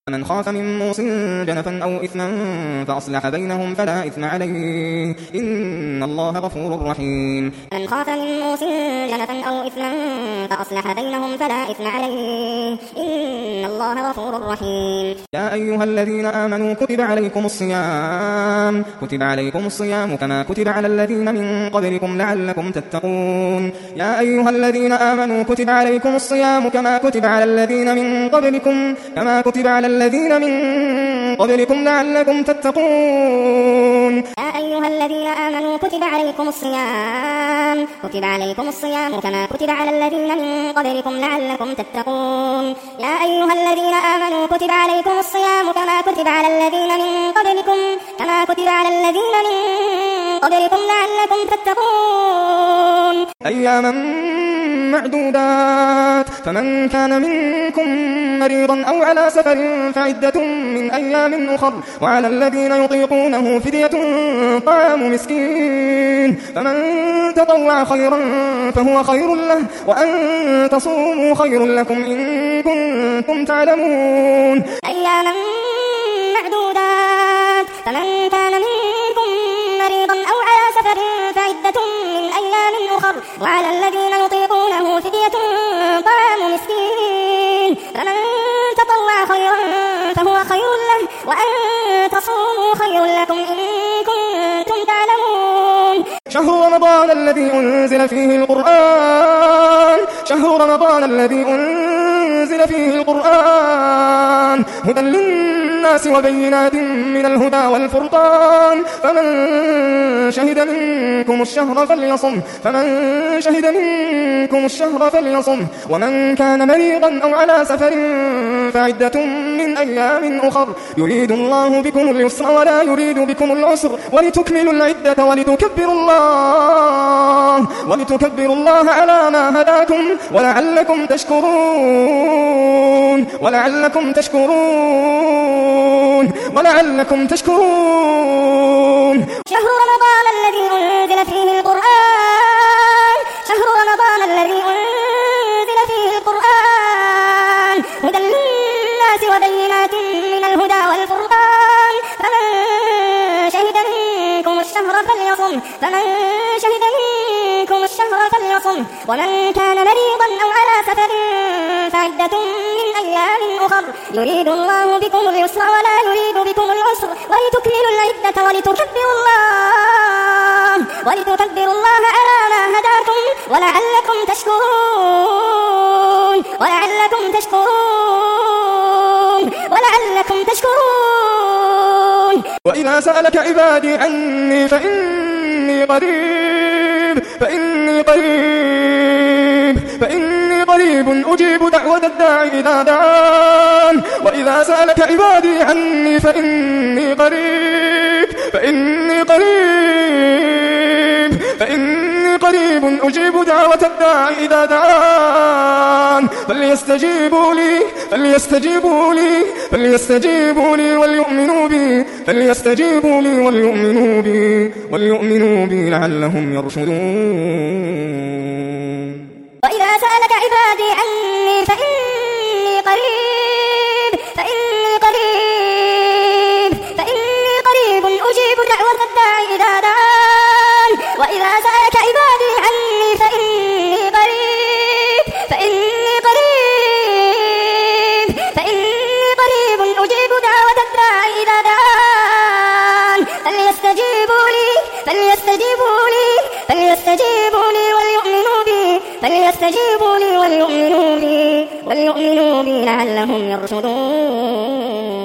من خاف من موص جنفا أو إثما فأصلح بينهم فلا إثم عليه إن الله غفور رحيم. من خاف من موص جنفا أو إثما فأصلح بينهم فلا إثم عليه إن الله غفور رحيم. يا أيها الذين آمنوا كتب عليكم الصيام كما كتب على الذين من قبلكم لعلكم تتقون. يا أيها الذين آمنوا كتب عليكم الصيام كما كتب على الذين من قبلكم لعلكم تتقون. يا أيها الذين آمنوا كتب عليكم الصيام كما كتب على الذين من قبلكم لعلكم تتقون. يا أيها الذين آمنوا كتب عليكم الصيام كما كتب على الذين من قبلكم لعلكم تتقون. أياما معدودات فمن كان منكم مريضا أو على سفر فعدة من أيام أخر وعلى الذين يطيقونه فدية طعام مسكين فمن تطوع خيرا فهو خير له وأن تصوموا خير لكم إن كنتم تعلمون. أياما معدودات فمن كان منكم مريضا أو على سفر فعدة من أيام أخر وعلى الذين يطيقونه فدية طعام مسكين فمن تطوع خيرا فهو خير له وأن تصوموا خير لكم إن كنتم تعلمون. شهر رمضان الذي أنزل فيه القرآن هدى للناس وبينات من الهدى والفرقان فمن شهد منكم الشهر فليصم ومن كان مريضا أو على سفر فعدة من أيام أخر يريد الله بكم اليسر ولا يريد بكم العسر ولتكملوا العدة ولتكبروا الله على ما هداكم ولعلكم تشكرون. شهر رمضان الذي أنزل فيه القرآن هدى للناس وبينات من الهدى والفرقان فمن شهد منكم الشهر فليصم ومن كان مريضا أو على سفر فعدة من أيام أخر يريد الله بكم اليسر ولا يريد بكم العسر ولتكملوا العدة ولتكبروا الله على ما هداكم ولعلكم تشكرون. وإذا سألك عبادي عني فإني قريب أجيب دعوة الداعي إذا دعان. وإذا سألك عبادي عني فإني قريب أجيب دعوة الداعي إذا دعان. فليستجيبوا لي وليؤمنوا بي لعلهم يرشدون. وإذا سألك عبادي عني فإني قريب أجيب دعوة الداعي إذا دعان. وإذا سألك عبادي عني فإني قريب أجيب دعوة الداعي إذا دعان. فليستجيبوا لي وليؤمنوا بي لعلهم يرشدون.